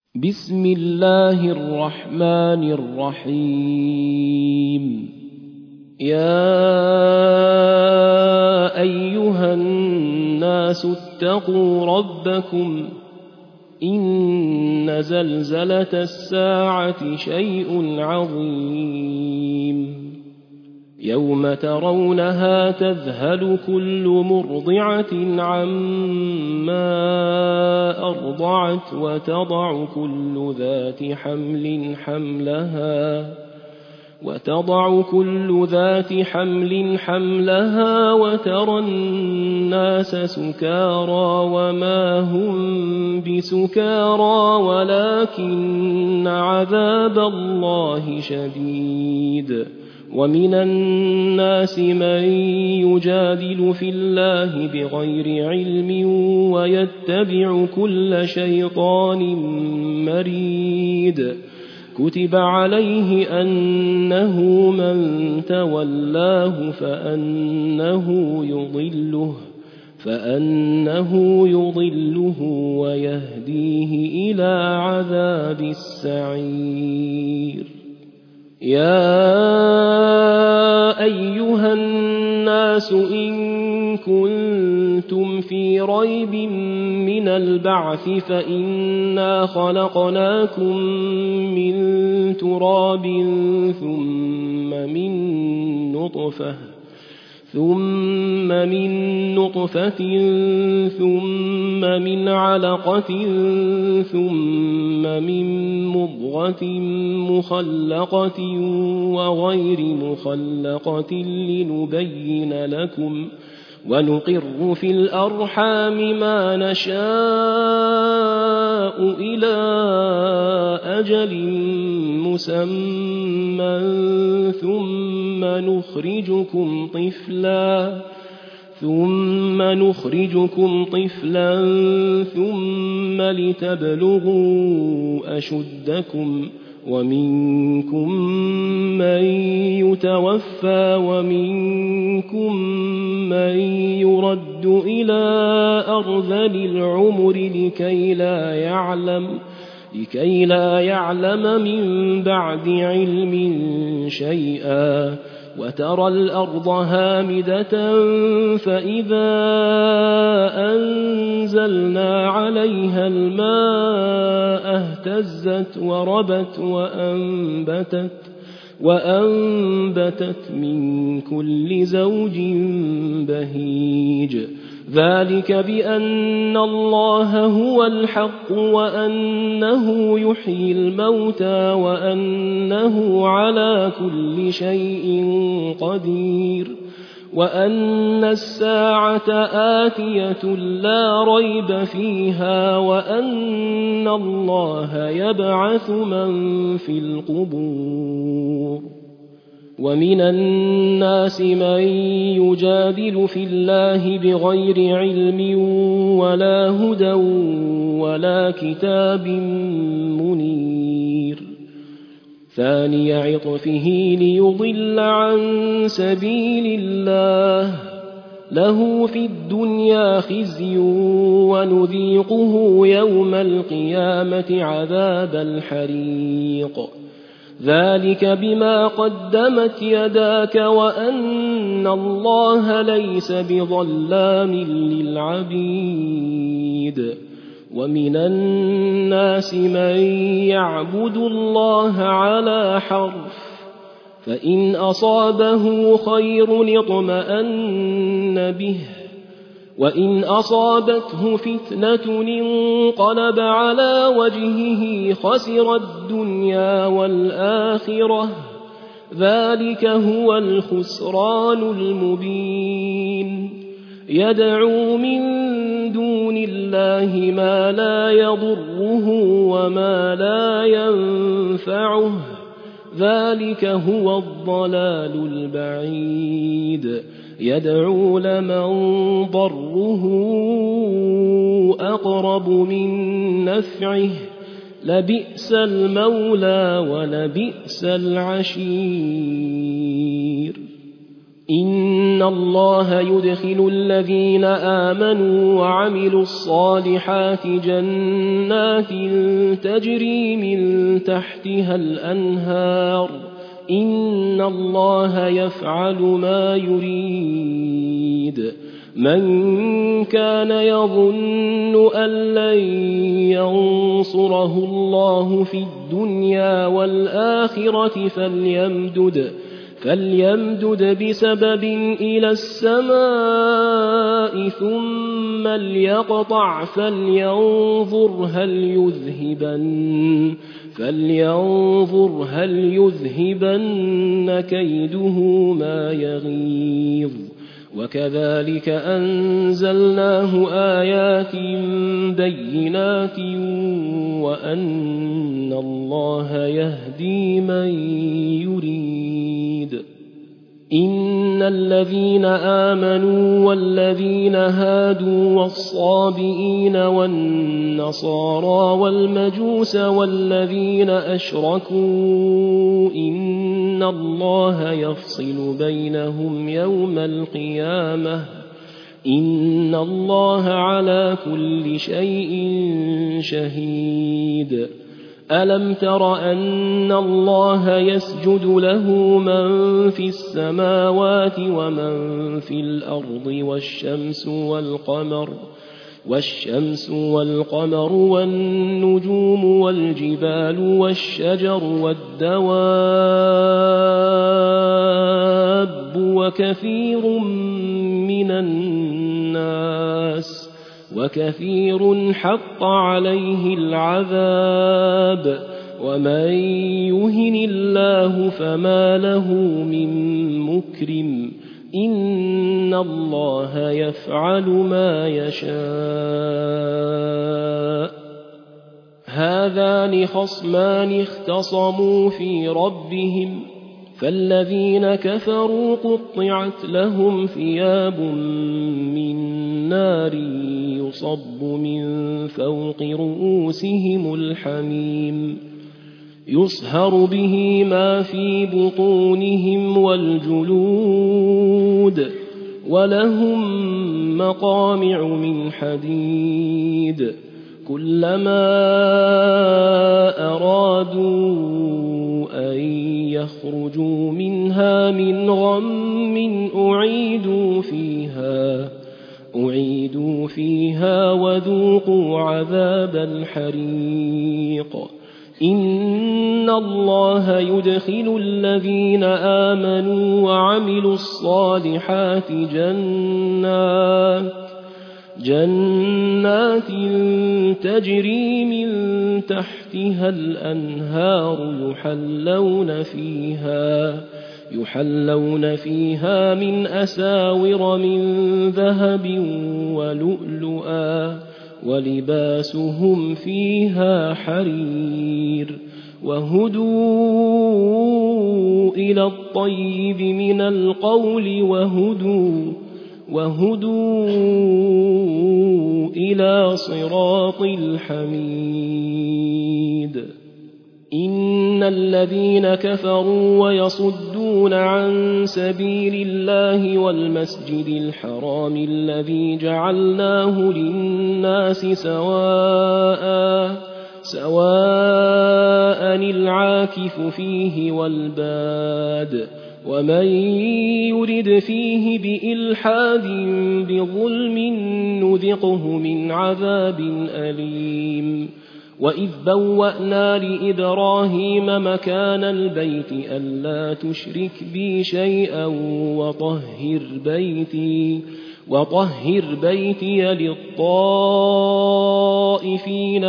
بسم الله الرحمن الرحيم. يا أيها الناس اتقوا ربكم إن زلزلة الساعة شيء عظيم يوم ترونها تذهل كل مرضعة عما أرضعت وتضع كل ذات حمل حملها وترى الناس سكارى وما هم بسكارى ولكن عذاب الله شديد. ومن الناس من يجادل في الله بغير علم ويتبع كل شيطان مريد. كتب عليه أنه من تولاه فأنه يضله ويهديه إلى عذاب السعير. يا أيها الناس إن كنتم في ريب من البعث فإنا خلقناكم من تراب ثم من نطفة ثم من علقة ثم من مضغة مخلقة وغير مخلقة لنبين لكم ونقر في الأرحام ما نشاء إلى أجل مسمى ثم نخرجكم طفلا ثم لتبلغوا أشدكم ومنكم من يتوفى ومنكم من يرد إلى أرذل العمر لكي لا يعلم من بعد علم شيئا. وترى الأرض هامدة فإذا أنزلنا عليها الماء اهتزت وربت وأنبتت من كل زوج بهيج. ذلك بأن الله هو الحق وأنه يحيي الموتى وأنه على كل شيء قدير وأن الساعة آتية لا ريب فيها وأن الله يبعث من في القبور. ومن الناس من يجادل في الله بغير علم ولا هدى ولا كتاب منير. ثاني عطفه ليضل عن سبيل الله له في الدنيا خزي ونذيقه يوم القيامة عذاب الحريق. ذلك بما قدمت يداك وأن الله ليس بظلام للعبيد. ومن الناس من يعبد الله على حرف فإن أصابه خير اطمأن به وإن أصابته فتنة انقلب على وجهه خسر الدنيا والآخرة ذلك هو الخسران المبين. يدعو من دون الله ما لا يضره وما لا ينفعه ذلك هو الضلال البعيد. يدعو لمن ضره أقرب من نفعه لبئس المولى ولبئس العشير. إن الله يدخل الذين آمنوا وعملوا الصالحات جنات تجري من تحتها الأنهار إن الله يفعل ما يريد من كان يظن أن لن ينصره الله في الدنيا والآخرة فليمدد بسبب إلى السماء ثم ليقطع فلينظر هل يذهبن كيده ما يغيظ وكذلك أنزلناه آيات بينات وأن الله يهدي من يريد إن الذين آمنوا والذين هادوا والصابئين والنصارى والمجوس والذين أشركوا إن الله يفصل بينهم يوم القيامة إن الله على كل شيء شهيد ألم تر أن الله يسجد له من في السماوات ومن في الأرض والشمس والقمر والنجوم والجبال والشجر والدواب وكثير حق عليه العذاب ومن يهن الله فما له من مكرم إن الله يفعل ما يشاء هذان خصمان اختصموا في ربهم فالذين كفروا قطعت لهم ثياب من نار يصب من فوق رؤوسهم الحميم يصهر به ما في بطونهم والجلود ولهم مقامع من حديد كلما أرادوا أن يخرجوا منها من غم أعيدوا فيها وذوقوا عذاب الحريق إن الله يدخل الذين آمنوا وعملوا الصالحات جنات تجري من تحتها الأنهار يحلون فيها من أساور من ذهب ولؤلؤا ولباسهم فيها حرير وهدوا إلى الطيب من القول وهدوا إلى صراط الحميد إن الذين كفروا ويصدون عن سبيل الله والمسجد الحرام الذي جعلناه للناس سواء العاكف فيه والباد ومن يرد فيه بإلحاد بظلم نذقه من عذاب أليم وإذ بوأنا لإبراهيم مكان البيت ألا تشرك بي شيئا وطهر بيتي للطائفين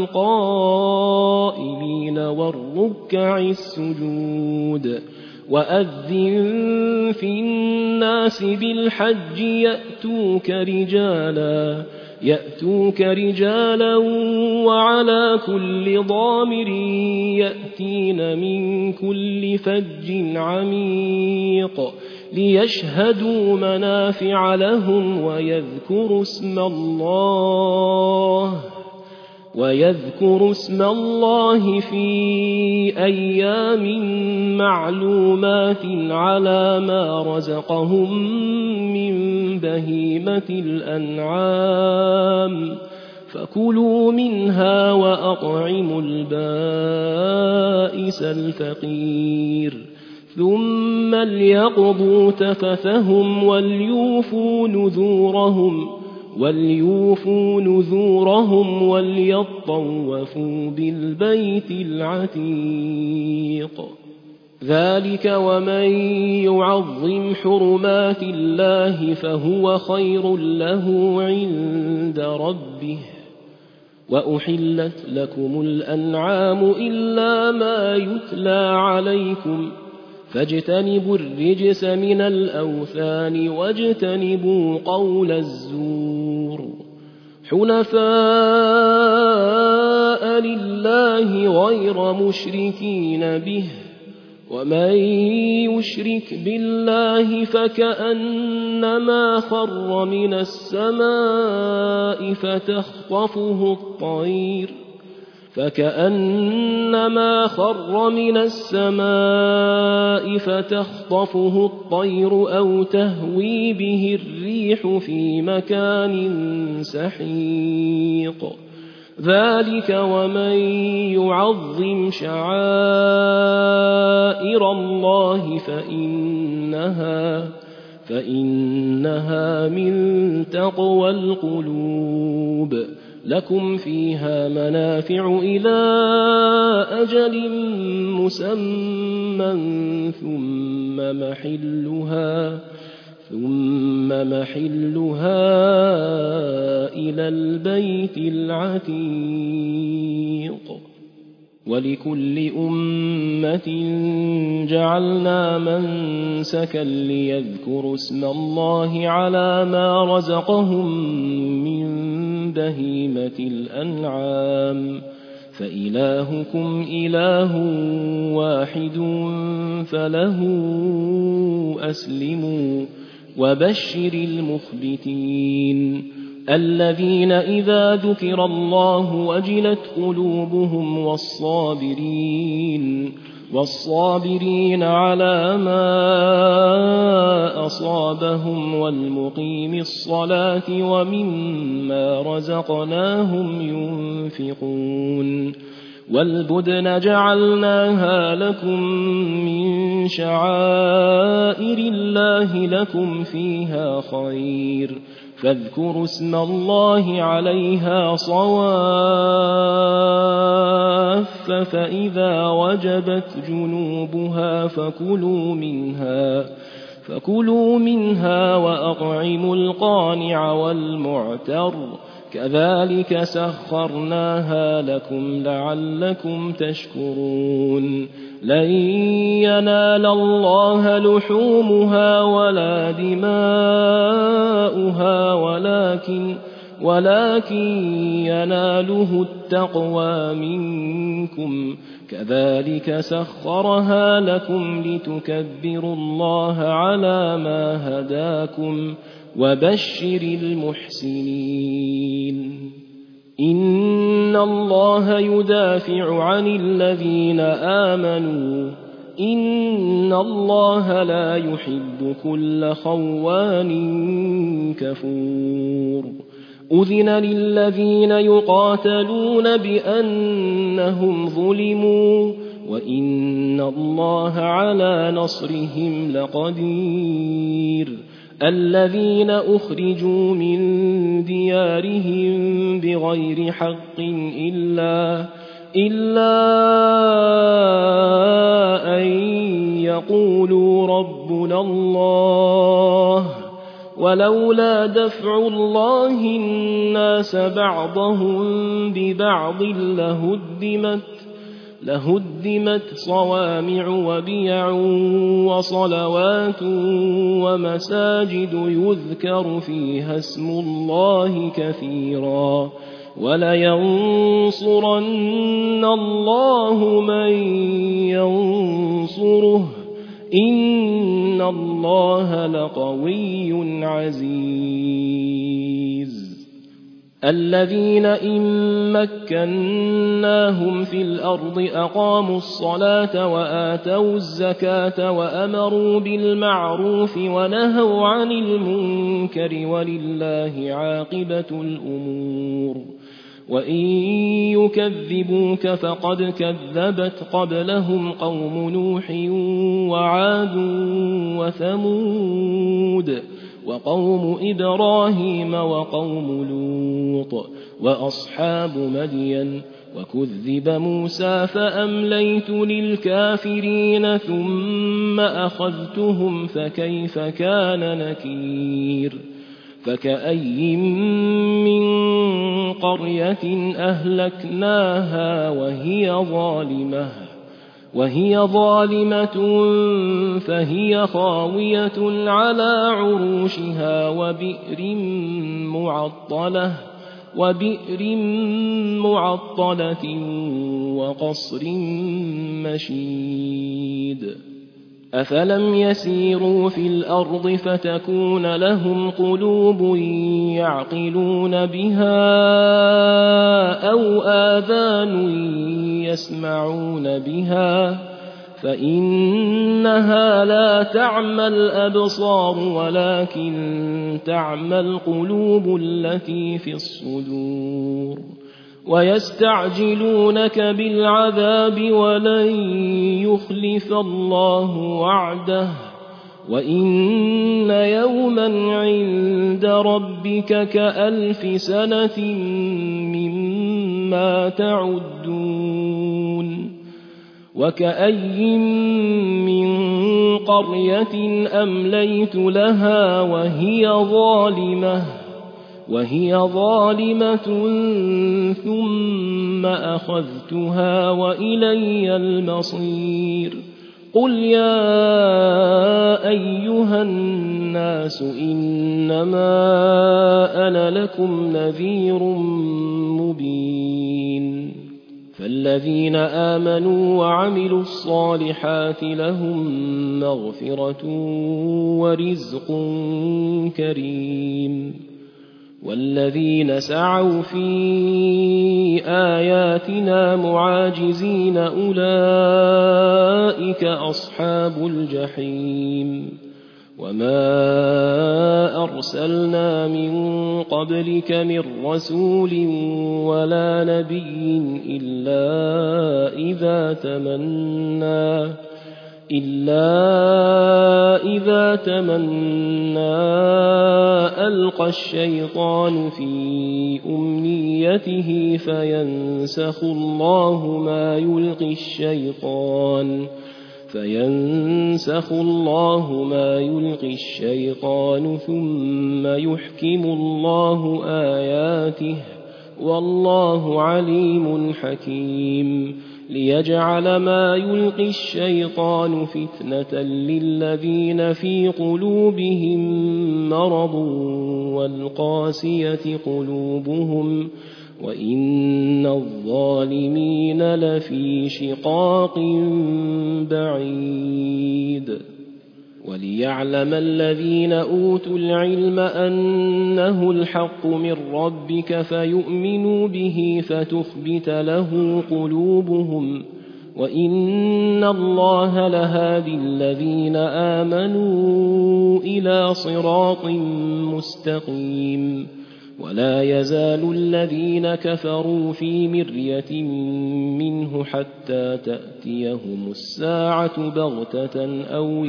والقائمين والركع السجود وأذن في الناس بالحج يأتوك رجالا وعلى كل ضامر يأتين من كل فج عميق ليشهدوا منافع لهم ويذكروا اسم الله ويذكروا اسم الله في أيام معلومات على ما رزقهم من بهيمة الأنعام فكلوا منها وأطعموا البائس الفقير ثم ليقضوا تفثهم وليوفوا نذورهم وليطوفوا بالبيت العتيق ذلك ومن يعظم حرمات الله فهو خير له عند ربه وأحلت لكم الأنعام إلا ما يتلى عليكم فاجتنبوا الرجس من الأوثان واجتنبوا قول الزور حنفاء لله غير مشركين به ومن يشرك بالله فكأنما خر من السماء فتخطفه الطير أو تهوي به الريح في مكان سحيق ذلك ومن يعظم شعائر الله فإنها من تقوى القلوب لكم فيها منافع إلى أجل مسمى ثم محلها إلى البيت العتيق ولكل أمة جعلنا منسكا ليذكروا اسم الله على ما رزقهم من بهيمة الأنعام فإلهكم إله واحد فله أسلموا وبشر المخبتين الذين إذا ذكر الله وجلت قلوبهم والصابرين على ما أصابهم والمقيم الصلاة ومما رزقناهم ينفقون والبدن جعلناها لكم من شعائر الله لكم فيها خير فاذكروا اسم الله عليها صواف فإذا وجبت جنوبها فكلوا منها وأطعموا القانع والمعتر كذلك سخرناها لكم لعلكم تشكرون لن ينال الله لحومها ولا دماؤها ولكن يناله التقوى منكم كذلك سخرها لكم لتكبروا الله على ما هداكم وبشر المحسنين إن الله يدافع عن الذين آمنوا إن الله لا يحب كل خوان كفور أذن للذين يقاتلون بأنهم ظلموا وإن الله على نصرهم لقدير الذين أخرجوا من ديارهم بغير حق إلا أن يقولوا ربنا الله ولولا دفع الله الناس بعضهم ببعض لهدمت صوامع وبيع وصلوات ومساجد يذكر فيها اسم الله كثيرا ولينصرن الله من ينصره إن الله لقوي عزيز الذين إن مكناهم في الأرض أقاموا الصلاة وآتوا الزكاة وأمروا بالمعروف ونهوا عن المنكر ولله عاقبة الأمور وإن يكذبوك فقد كذبت قبلهم قوم نوح وعاد وثمود وقوم إبراهيم وقوم لوط وأصحاب مدين وكذب موسى فأمليت للكافرين ثم أخذتهم فكيف كان نكير فكأي من قرية أهلكناها وهي ظالمة فهي خاوية على عروشها وبئر معطلة وقصر مشيد أفلم يسيروا في الأرض فتكون لهم قلوب يعقلون بها أو آذان يسمعون بها فإنها لا تعمى الأبصار ولكن تعمى القلوب التي في الصدور ويستعجلونك بالعذاب ولن يخلف الله وعده وإن يوما عند ربك كألف سنة مما تعدون وكأي من قرية أمليت لها وهي ظالمة ثم أخذتها وإلي المصير قل يا أيها الناس إنما أنا لكم نذير مبين فالذين آمنوا وعملوا الصالحات لهم مغفرة ورزق كريم والذين سعوا في آياتنا معاجزين أولئك أصحاب الجحيم وما أرسلنا من قبلك من رسول ولا نبي إلا إذا تمنى ألقى الشيطان في أمنيته فينسخ الله ما يلقي الشيطان ثم يحكم الله آياته والله عليم حكيم ليجعل ما يلقي الشيطان فتنة للذين في قلوبهم مرض والقاسية قلوبهم وإن الظالمين لفي شقاق بعيد وليعلم الذين أوتوا العلم أنه الحق من ربك فيؤمنوا به فتخبت له قلوبهم وإن الله لهادي الذين آمنوا إلى صراط مستقيم ولا يزال الذين كفروا في مرية منه حتى تأتيهم الساعة بغتة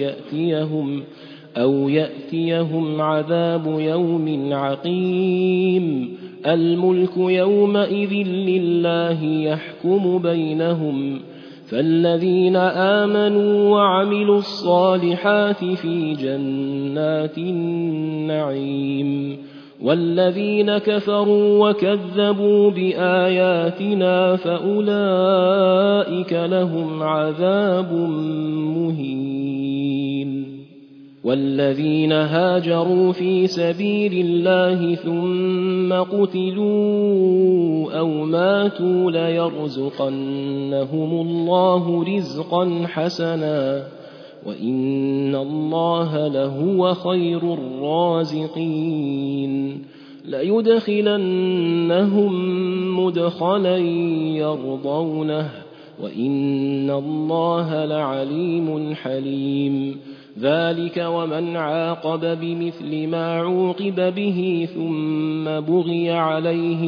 أو يأتيهم عذاب يوم عقيم الملك يومئذ لله يحكم بينهم فالذين آمنوا وعملوا الصالحات في جنات النعيم والذين كفروا وكذبوا بآياتنا فأولئك لهم عذاب مهين والذين هاجروا في سبيل الله ثم قتلوا أو ماتوا ليرزقنهم الله رزقا حسنا وإن الله لهو خير الرازقين ليدخلنهم مدخلا يرضونه وإن الله لعليم حليم ذلك ومن عاقب بمثل ما عوقب به ثم بغي عليه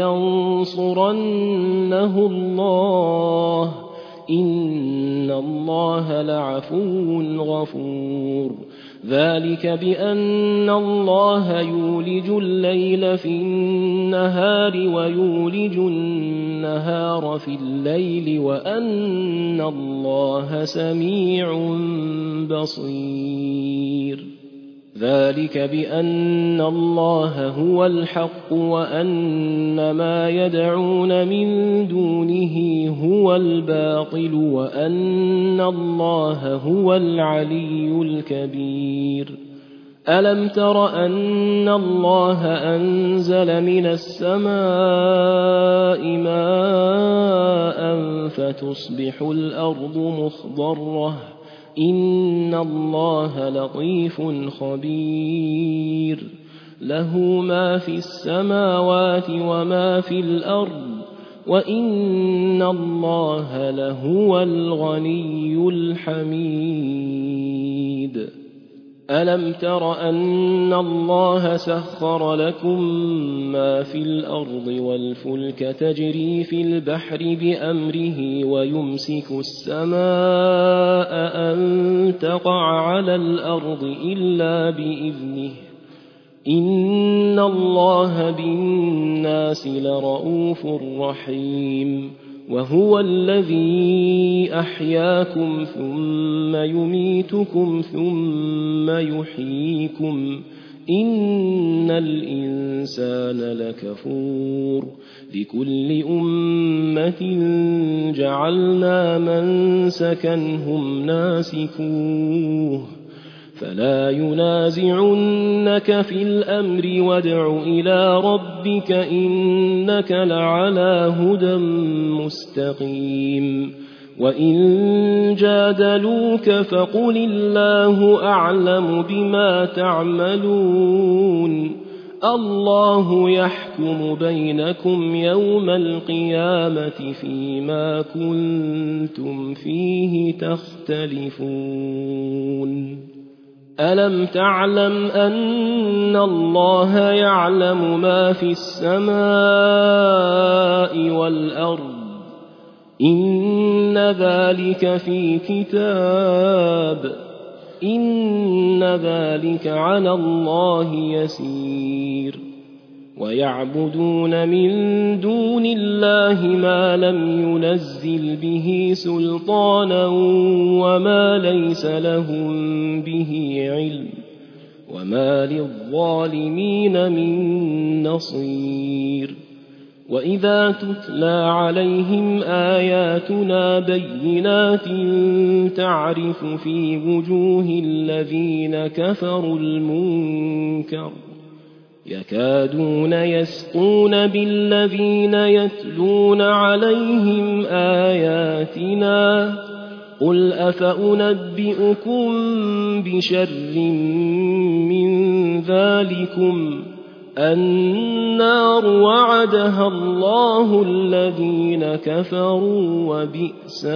لينصرنه الله إن الله لعفو غفور ذلك بأن الله يولج الليل في النهار ويولج النهار في الليل وأن الله سميع بصير ذلك بأن الله هو الحق وأن ما يدعون من دونه هو الباطل وأن الله هو العلي الكبير ألم تر أن الله أنزل من السماء ماء فتصبح الأرض مخضرة إن الله لطيف خبير له ما في السماوات وما في الأرض وإن الله لهو الغني الحميد ألم تر أن الله سخر لكم ما في الأرض والفلك تجري في البحر بأمره ويمسك السماء أن تقع على الأرض إلا بإذنه إن الله بالناس لرءوف رحيم وهو الذي أحياكم ثم يميتكم ثم يحييكم إن الإنسان لكفور لكل أمة جعلنا منسكا هم ناسكوه فلا ينازعنك في الأمر وادع إلى ربك إنك لعلى هدى مستقيم وإن جادلوك فقل الله أعلم بما تعملون الله يحكم بينكم يوم القيامة فيما كنتم فيه تختلفون ألم تعلم أن الله يعلم ما في السماء والأرض إن ذلك في كتاب إن ذلك على الله يسير ويعبدون من دون الله ما لم ينزل به سلطانا وما ليس لهم به علم وما للظالمين من نصير وإذا تتلى عليهم آياتنا بينات تعرف في وجوه الذين كفروا المنكر يكادون يسقون بالذين يتلون عليهم آياتنا قل أفأنبئكم بشر من ذلكم النار وعدها الله الذين كفروا وبئس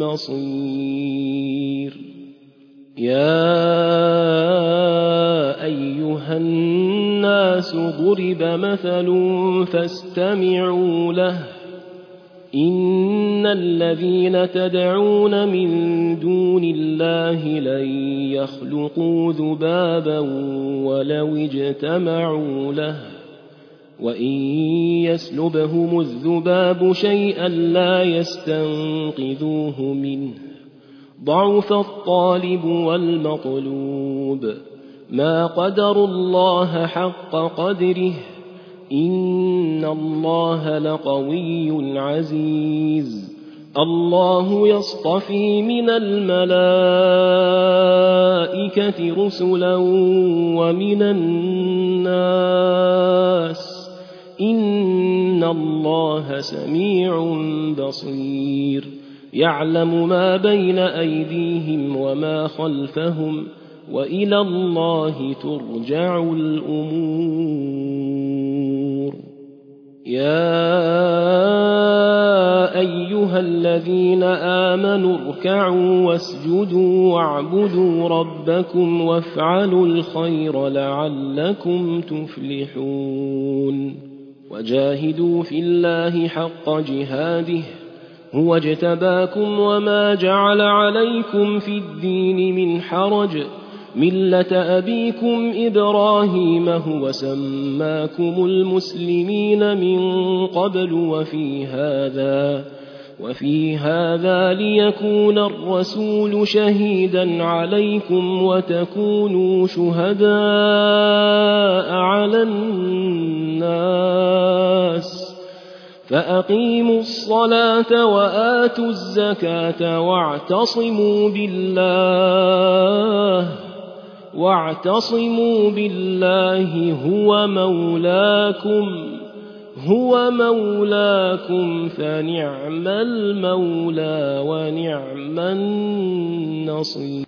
المصير يا أيها الناس ضرب مثل فاستمعوا له إن الذين تدعون من دون الله لن يخلقوا ذبابا ولو اجتمعوا له وإن يسلبهم الذباب شيئا لا يستنقذوه منه ضعف الطالب والمطلوب ما قدروا الله حق قدره إن الله لقوي عزيز الله يصطفي من الملائكة رسلا ومن الناس إن الله سميع بصير يعلم ما بين أيديهم وما خلفهم وإلى الله ترجع الأمور يا أيها الذين آمنوا اركعوا واسجدوا واعبدوا ربكم وافعلوا الخير لعلكم تفلحون وجاهدوا في الله حق جهاده هو اجتباكم وما جعل عليكم في الدين من حرج ملة أبيكم إبراهيم هو سماكم المسلمين من قبل وفي هذا ليكون الرسول شهيدا عليكم وتكونوا شهداء على الناس فأقيموا الصلاة وآتوا الزكاة واعتصموا بالله هو مولاكم فنعم المولى ونعم النصير